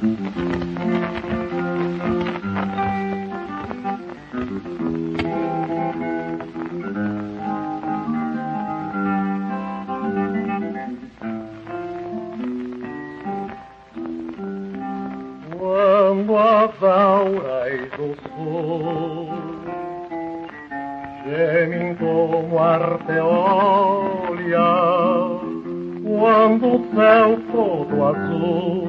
Quando as auras do sul gemem como arteolha, quando o céu todo azul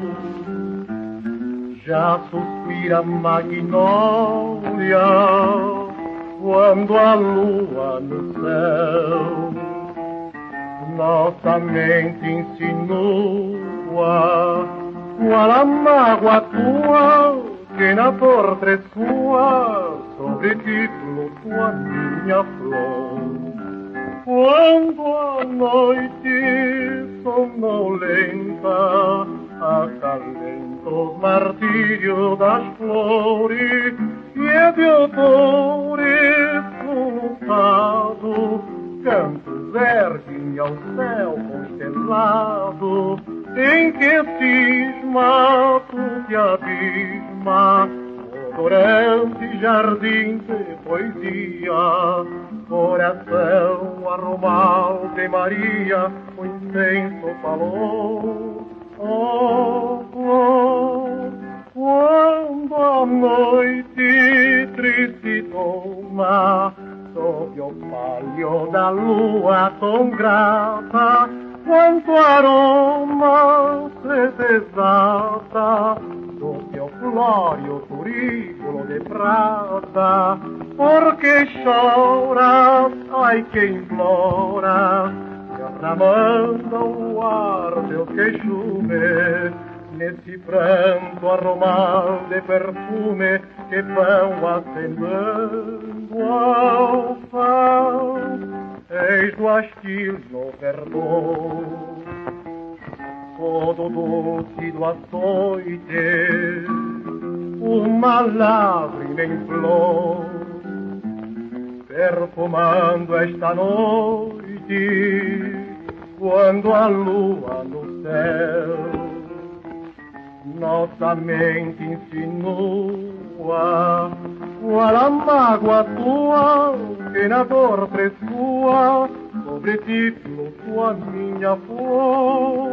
já suspira magnólia, quando a lua no céu nossa mente insinua, qual a mágoa tua que na porta sua sobre ti flutua minha flor. Quando a noite sonolenta acalenta os martírios das flores e é de odores sultados, cantos erguem ao céu constelado, em que cisma tu te abisma, odorante jardim de poesia, coração arromal de Maria, o incenso falou. Oh, flor, quando a noite triste toma, sob o palio da lua tão grata, quanto aroma se desata do teu flório turíbulo de prata, porque choras, ai que imploras, derramando o ar teu queixume, nesse pranto aromal de perfume que vão acendendo ao pão. Eis do hastil no verdor, todo doce do açoite, uma lágrima em flor, perfumando esta noite, quando a lua no céu nossa mente insinua, qual a mágoa tua que na dor sua sobre ti flutua minha flor.